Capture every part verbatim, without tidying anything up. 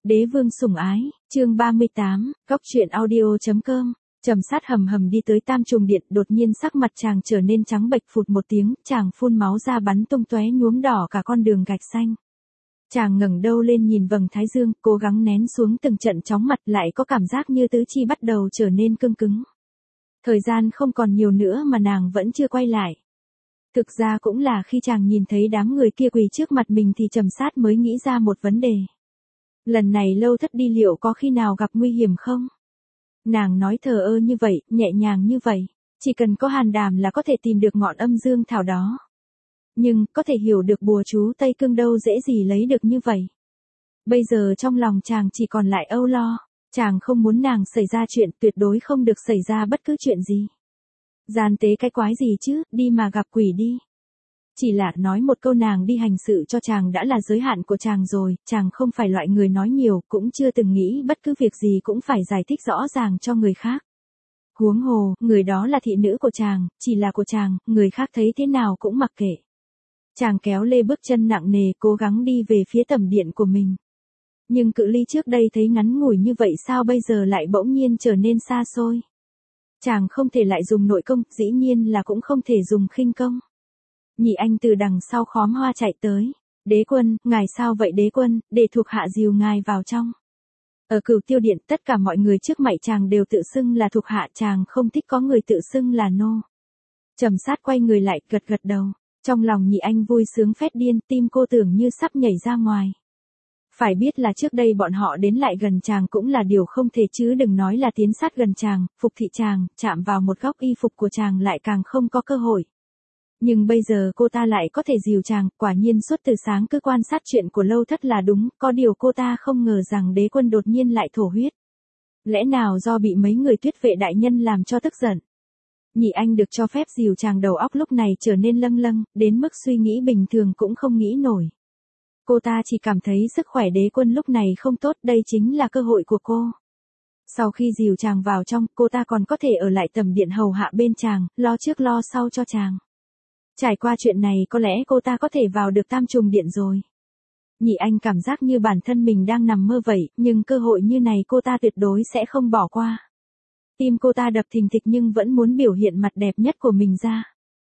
Đế vương sủng ái, chương ba mươi tám, góc truyện audio.com. Trầm Sát hầm hầm đi tới Tam Trùng Điện, đột nhiên sắc mặt chàng trở nên trắng bệch, phụt một tiếng, chàng phun máu ra bắn tung tóe nhuốm đỏ cả con đường gạch xanh. Chàng ngẩng đầu lên nhìn vầng thái dương, cố gắng nén xuống từng trận chóng mặt, lại có cảm giác như tứ chi bắt đầu trở nên cứng cứng. Thời gian không còn nhiều nữa mà nàng vẫn chưa quay lại. Thực ra cũng là khi chàng nhìn thấy đám người kia quỳ trước mặt mình thì Trầm Sát mới nghĩ ra một vấn đề. Lần này Lâu Thất đi liệu có khi nào gặp nguy hiểm không? Nàng nói thờ ơ như vậy, nhẹ nhàng như vậy, chỉ cần có hàn đàm là có thể tìm được ngọn âm dương thảo đó. Nhưng, có thể hiểu được bùa chú Tây Cương đâu dễ gì lấy được như vậy. Bây giờ trong lòng chàng chỉ còn lại âu lo, chàng không muốn nàng xảy ra chuyện, tuyệt đối không được xảy ra bất cứ chuyện gì. Gian tế cái quái gì chứ, đi mà gặp quỷ đi. Chỉ là nói một câu nàng đi hành sự cho chàng đã là giới hạn của chàng rồi, chàng không phải loại người nói nhiều, cũng chưa từng nghĩ bất cứ việc gì cũng phải giải thích rõ ràng cho người khác. Huống hồ, người đó là thị nữ của chàng, chỉ là của chàng, người khác thấy thế nào cũng mặc kệ. Chàng kéo lê bước chân nặng nề, cố gắng đi về phía tẩm điện của mình. Nhưng cự ly trước đây thấy ngắn ngủi như vậy sao bây giờ lại bỗng nhiên trở nên xa xôi. Chàng không thể lại dùng nội công, dĩ nhiên là cũng không thể dùng khinh công. Nhị Anh từ đằng sau khóm hoa chạy tới. Đế quân, ngài sao vậy đế quân, để thuộc hạ dìu ngài vào trong. Ở Cửu Tiêu Điện, tất cả mọi người trước mặt chàng đều tự xưng là thuộc hạ, chàng không thích có người tự xưng là nô. Trầm Sát quay người lại, gật gật đầu. Trong lòng Nhị Anh vui sướng phét điên, tim cô tưởng như sắp nhảy ra ngoài. Phải biết là trước đây bọn họ đến lại gần chàng cũng là điều không thể chứ đừng nói là tiến sát gần chàng, phục thị chàng, chạm vào một góc y phục của chàng lại càng không có cơ hội. Nhưng bây giờ cô ta lại có thể dìu chàng, quả nhiên suốt từ sáng cứ quan sát chuyện của Lâu Thất là đúng, có điều cô ta không ngờ rằng đế quân đột nhiên lại thổ huyết. Lẽ nào do bị mấy người Tuyết Vệ đại nhân làm cho tức giận? Nhị Anh được cho phép dìu chàng, đầu óc lúc này trở nên lâng lâng, đến mức suy nghĩ bình thường cũng không nghĩ nổi. Cô ta chỉ cảm thấy sức khỏe đế quân lúc này không tốt, đây chính là cơ hội của cô. Sau khi dìu chàng vào trong, cô ta còn có thể ở lại tầm điện hầu hạ bên chàng, lo trước lo sau cho chàng. Trải qua chuyện này có lẽ cô ta có thể vào được Tam Trùng Điện rồi. Nhị Anh cảm giác như bản thân mình đang nằm mơ vậy, nhưng cơ hội như này cô ta tuyệt đối sẽ không bỏ qua. Tim cô ta đập thình thịch nhưng vẫn muốn biểu hiện mặt đẹp nhất của mình ra.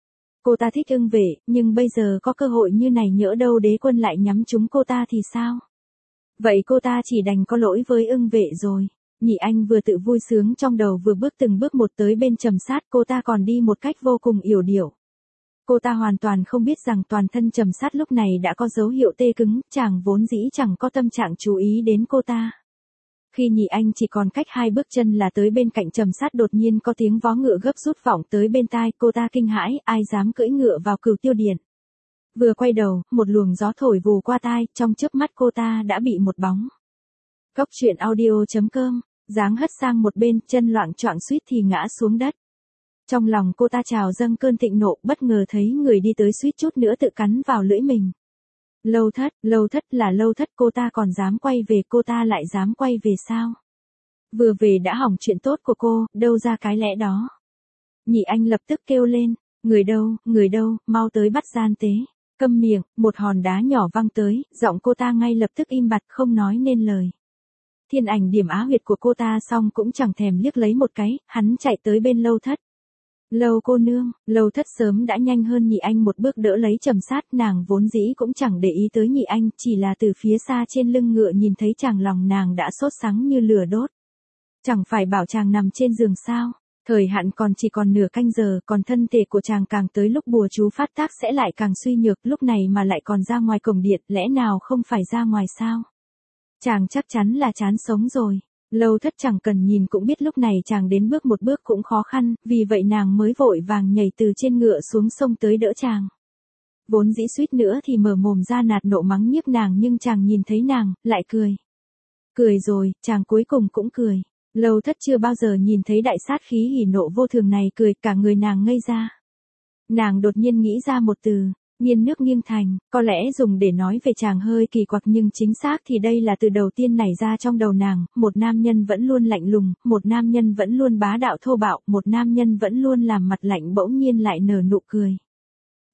Cô ta thích Ưng Vệ, nhưng bây giờ có cơ hội như này nhỡ đâu đế quân lại nhắm trúng cô ta thì sao? Vậy cô ta chỉ đành có lỗi với Ưng Vệ rồi. Nhị Anh vừa tự vui sướng trong đầu vừa bước từng bước một tới bên Trầm Sát, cô ta còn đi một cách vô cùng yểu điệu. Cô ta hoàn toàn không biết rằng toàn thân Trầm Sát lúc này đã có dấu hiệu tê cứng, chàng vốn dĩ chẳng có tâm trạng chú ý đến cô ta. Khi Nhị Anh chỉ còn cách hai bước chân là tới bên cạnh Trầm Sát, đột nhiên có tiếng vó ngựa gấp rút vọng tới bên tai, cô ta kinh hãi, ai dám cưỡi ngựa vào Cửu Tiêu Điện. Vừa quay đầu, một luồng gió thổi vù qua tai, trong chớp mắt cô ta đã bị một bóng. Góc truyện audio.com, dáng hất sang một bên, chân loạng choạng suýt thì ngã xuống đất. Trong lòng cô ta trào dâng cơn thịnh nộ, bất ngờ thấy người đi tới suýt chút nữa tự cắn vào lưỡi mình. Lâu Thất, Lâu Thất là Lâu Thất, cô ta còn dám quay về, cô ta lại dám quay về sao? Vừa về đã hỏng chuyện tốt của cô, đâu ra cái lẽ đó? Nhị Anh lập tức kêu lên, người đâu, người đâu, mau tới bắt gian tế. Câm miệng, một hòn đá nhỏ văng tới, giọng cô ta ngay lập tức im bặt không nói nên lời. Thiên ảnh điểm á huyệt của cô ta xong cũng chẳng thèm liếc lấy một cái, hắn chạy tới bên Lâu Thất. Lâu cô nương, Lâu Thất sớm đã nhanh hơn Nhị Anh một bước đỡ lấy Trầm Sát, nàng vốn dĩ cũng chẳng để ý tới Nhị Anh, chỉ là từ phía xa trên lưng ngựa nhìn thấy chàng lòng nàng đã sốt sắng như lửa đốt. Chẳng phải bảo chàng nằm trên giường sao, thời hạn còn chỉ còn nửa canh giờ, còn thân thể của chàng càng tới lúc bùa chú phát tác sẽ lại càng suy nhược, lúc này mà lại còn ra ngoài cổng điện, lẽ nào không phải ra ngoài sao? Chàng chắc chắn là chán sống rồi. Lâu Thất chẳng cần nhìn cũng biết lúc này chàng đến bước một bước cũng khó khăn, vì vậy nàng mới vội vàng nhảy từ trên ngựa xuống sông tới đỡ chàng. Vốn dĩ suýt nữa thì mở mồm ra nạt nộ mắng nhiếc nàng, nhưng chàng nhìn thấy nàng, lại cười. Cười rồi, chàng cuối cùng cũng cười. Lâu Thất chưa bao giờ nhìn thấy đại sát khí hỉ nộ vô thường này cười, cả người nàng ngây ra. Nàng đột nhiên nghĩ ra một từ. Nghiêng nước nghiêng thành, có lẽ dùng để nói về chàng hơi kỳ quặc nhưng chính xác thì đây là từ đầu tiên nảy ra trong đầu nàng, một nam nhân vẫn luôn lạnh lùng, một nam nhân vẫn luôn bá đạo thô bạo, một nam nhân vẫn luôn làm mặt lạnh bỗng nhiên lại nở nụ cười.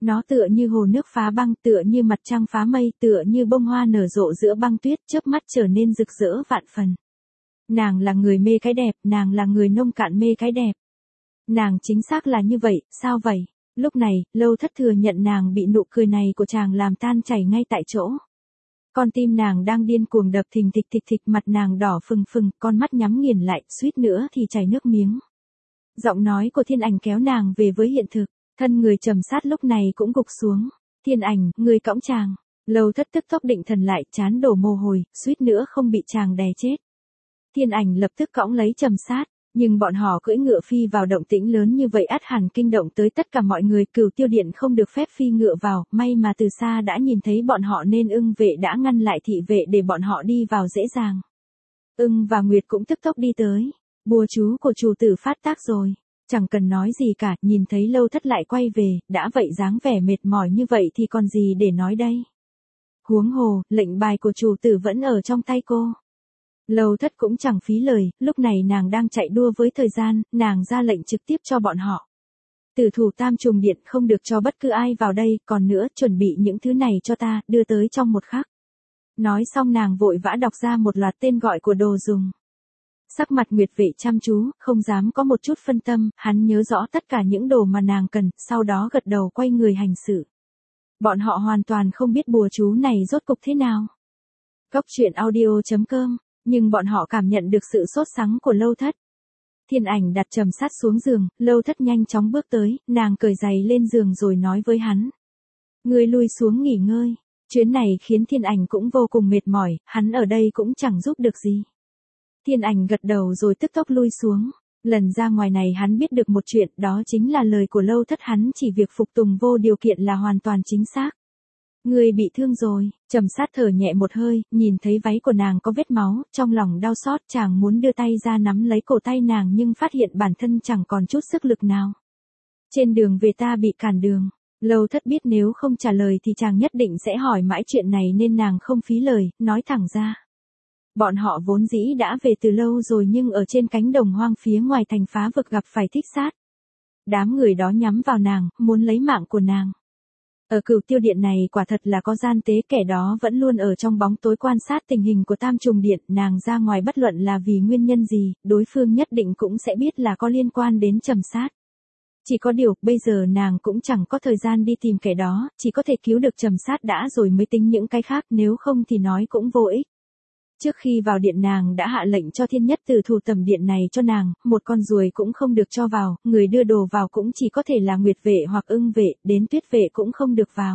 Nó tựa như hồ nước phá băng, tựa như mặt trăng phá mây, tựa như bông hoa nở rộ giữa băng tuyết, chớp mắt trở nên rực rỡ vạn phần. Nàng là người mê cái đẹp, nàng là người nông cạn mê cái đẹp. Nàng chính xác là như vậy, sao vậy? Lúc này, Lâu Thất thừa nhận nàng bị nụ cười này của chàng làm tan chảy ngay tại chỗ. Con tim nàng đang điên cuồng đập thình thịch thịch thịch, mặt nàng đỏ phừng phừng, con mắt nhắm nghiền lại, suýt nữa thì chảy nước miếng. Giọng nói của Thiên Ảnh kéo nàng về với hiện thực, thân người trầm sát lúc này cũng gục xuống. Thiên Ảnh, người cõng chàng. Lâu Thất tức tốc định thần lại, chán đổ mồ hôi, suýt nữa không bị chàng đè chết. Thiên Ảnh lập tức cõng lấy trầm sát, nhưng bọn họ cưỡi ngựa phi vào động tĩnh lớn như vậy ắt hẳn kinh động tới tất cả mọi người. Cửu Tiêu Điện không được phép phi ngựa vào, may mà từ xa đã nhìn thấy bọn họ nên ưng vệ đã ngăn lại thị vệ để bọn họ đi vào dễ dàng. Ưng và Nguyệt cũng tức tốc đi tới. Bùa chú của chủ tử phát tác rồi. Chẳng cần nói gì cả, nhìn thấy Lâu Thất lại quay về, đã vậy dáng vẻ mệt mỏi như vậy thì còn gì để nói đây. Huống hồ, lệnh bài của chủ tử vẫn ở trong tay cô. Lâu Thất cũng chẳng phí lời, lúc này nàng đang chạy đua với thời gian, nàng ra lệnh trực tiếp cho bọn họ. Tử thủ Tam Trùng Điện không được cho bất cứ ai vào đây, còn nữa, chuẩn bị những thứ này cho ta, đưa tới trong một khắc. Nói xong nàng vội vã đọc ra một loạt tên gọi của đồ dùng. Sắc mặt Nguyệt vệ chăm chú, không dám có một chút phân tâm, hắn nhớ rõ tất cả những đồ mà nàng cần, sau đó gật đầu quay người hành sự. Bọn họ hoàn toàn không biết bùa chú này rốt cục thế nào. Góc truyện audio chấm com, nhưng bọn họ cảm nhận được sự sốt sắng của Lâu Thất. Thiên Ảnh đặt trầm sát xuống giường, Lâu Thất nhanh chóng bước tới, nàng cởi giày lên giường rồi nói với hắn. Ngươi lui xuống nghỉ ngơi, chuyến này khiến Thiên Ảnh cũng vô cùng mệt mỏi, hắn ở đây cũng chẳng giúp được gì. Thiên Ảnh gật đầu rồi tức tốc lui xuống. Lần ra ngoài này hắn biết được một chuyện, đó chính là lời của Lâu Thất, hắn chỉ việc phục tùng vô điều kiện là hoàn toàn chính xác. Người bị thương rồi, trầm sát thở nhẹ một hơi, nhìn thấy váy của nàng có vết máu, trong lòng đau xót, chàng muốn đưa tay ra nắm lấy cổ tay nàng nhưng phát hiện bản thân chẳng còn chút sức lực nào. Trên đường về ta bị cản đường. Lâu Thất biết nếu không trả lời thì chàng nhất định sẽ hỏi mãi chuyện này nên nàng không phí lời, nói thẳng ra. Bọn họ vốn dĩ đã về từ lâu rồi nhưng ở trên cánh đồng hoang phía ngoài thành phá vực gặp phải thích sát. Đám người đó nhắm vào nàng, muốn lấy mạng của nàng. Ở Cửu Tiêu Điện này quả thật là có gian tế, kẻ đó vẫn luôn ở trong bóng tối quan sát tình hình của Tam Trùng Điện, nàng ra ngoài bất luận là vì nguyên nhân gì, đối phương nhất định cũng sẽ biết là có liên quan đến trầm sát. Chỉ có điều, bây giờ nàng cũng chẳng có thời gian đi tìm kẻ đó, chỉ có thể cứu được trầm sát đã rồi mới tính những cái khác, nếu không thì nói cũng vô ích. Trước khi vào điện nàng đã hạ lệnh cho Thiên Nhất Tử thủ tầm điện này cho nàng, một con ruồi cũng không được cho vào, người đưa đồ vào cũng chỉ có thể là Nguyệt vệ hoặc Ưng vệ, đến Tuyết vệ cũng không được vào.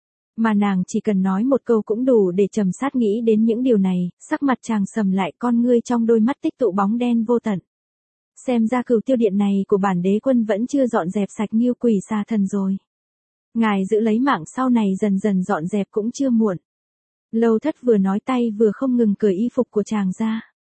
Mà nàng chỉ cần nói một câu cũng đủ để trầm sát nghĩ đến những điều này, sắc mặt chàng sầm lại, con ngươi trong đôi mắt tích tụ bóng đen vô tận. Xem ra Cửu Tiêu Điện này của bản đế quân vẫn chưa dọn dẹp sạch nghiêu quỷ xà thần rồi. Ngài giữ lấy mạng sau này dần dần dọn dẹp cũng chưa muộn. Lâu Thất vừa nói tay vừa không ngừng cởi y phục của chàng ra.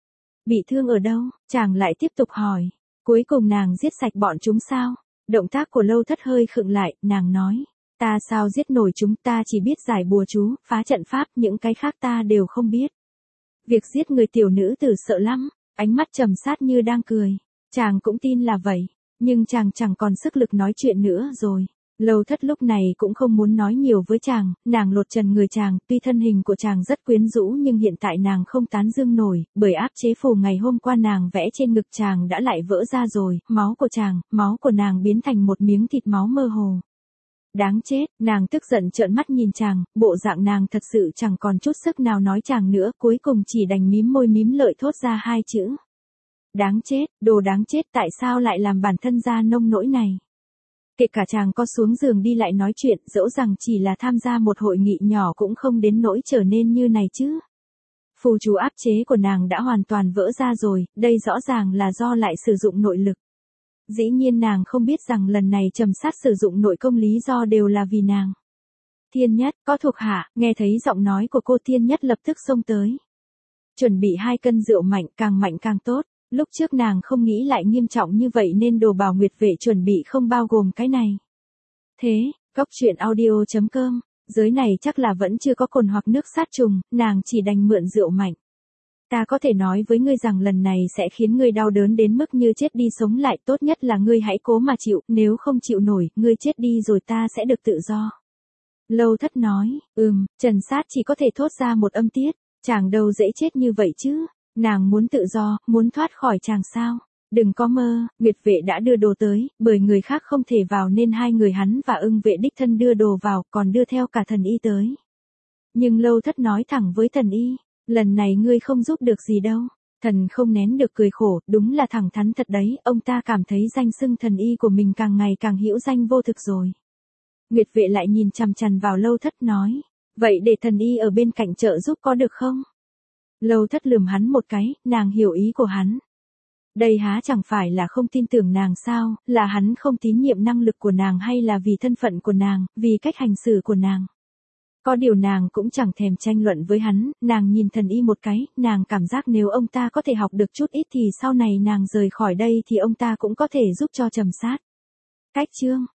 Bị thương ở đâu? Chàng lại tiếp tục hỏi. Cuối cùng nàng giết sạch bọn chúng sao? Động tác của Lâu Thất hơi khựng lại, nàng nói. Ta sao giết nổi chúng, ta chỉ biết giải bùa chú, phá trận pháp, những cái khác ta đều không biết. Việc giết người tiểu nữ tử sợ lắm, ánh mắt trầm sát như đang cười. Chàng cũng tin là vậy, nhưng chàng chẳng còn sức lực nói chuyện nữa rồi. Lâu Thất lúc này cũng không muốn nói nhiều với chàng, nàng lột trần người chàng, tuy thân hình của chàng rất quyến rũ nhưng hiện tại nàng không tán dương nổi, bởi áp chế phù ngày hôm qua nàng vẽ trên ngực chàng đã lại vỡ ra rồi, máu của chàng, máu của nàng biến thành một miếng thịt máu mơ hồ. Đáng chết, nàng tức giận trợn mắt nhìn chàng, bộ dạng nàng thật sự chẳng còn chút sức nào nói chàng nữa, cuối cùng chỉ đành mím môi mím lợi thốt ra hai chữ. Đáng chết, đồ đáng chết, tại sao lại làm bản thân ra nông nỗi này? Kể cả chàng có xuống giường đi lại nói chuyện, dẫu rằng chỉ là tham gia một hội nghị nhỏ cũng không đến nỗi trở nên như này chứ. Phù chú áp chế của nàng đã hoàn toàn vỡ ra rồi, đây rõ ràng là do lại sử dụng nội lực. Dĩ nhiên nàng không biết rằng lần này trầm sát sử dụng nội công lý do đều là vì nàng. Thiên Nhất, có thuộc hạ, nghe thấy giọng nói của cô Thiên Nhất lập tức xông tới. Chuẩn bị hai cân rượu mạnh, càng mạnh càng tốt. Lúc trước nàng không nghĩ lại nghiêm trọng như vậy nên đồ bảo Nguyệt vệ chuẩn bị không bao gồm cái này. Thế, góc truyện audio chấm com, giới này chắc là vẫn chưa có cồn hoặc nước sát trùng, nàng chỉ đành mượn rượu mạnh. Ta có thể nói với ngươi rằng lần này sẽ khiến ngươi đau đớn đến mức như chết đi sống lại, tốt nhất là ngươi hãy cố mà chịu, nếu không chịu nổi, ngươi chết đi rồi ta sẽ được tự do. Lâu Thất nói, ừm, Trần Sát chỉ có thể thốt ra một âm tiết, chàng đâu dễ chết như vậy chứ, nàng muốn tự do, muốn thoát khỏi chàng sao? Đừng có mơ, Nguyệt vệ đã đưa đồ tới, bởi người khác không thể vào nên hai người hắn và Ưng vệ đích thân đưa đồ vào, còn đưa theo cả thần y tới. Nhưng Lâu Thất nói thẳng với thần y, lần này ngươi không giúp được gì đâu. Thần không nén được cười khổ, đúng là thẳng thắn thật đấy, ông ta cảm thấy danh xưng thần y của mình càng ngày càng hữu danh vô thực rồi. Nguyệt vệ lại nhìn chằm chằm vào Lâu Thất nói, vậy để thần y ở bên cạnh trợ giúp có được không? Lâu Thất lườm hắn một cái, nàng hiểu ý của hắn. Đây há chẳng phải là không tin tưởng nàng sao, là hắn không tín nhiệm năng lực của nàng hay là vì thân phận của nàng, vì cách hành xử của nàng. Có điều nàng cũng chẳng thèm tranh luận với hắn, nàng nhìn thần y một cái, nàng cảm giác nếu ông ta có thể học được chút ít thì sau này nàng rời khỏi đây thì ông ta cũng có thể giúp cho Trầm Sát. Cách chương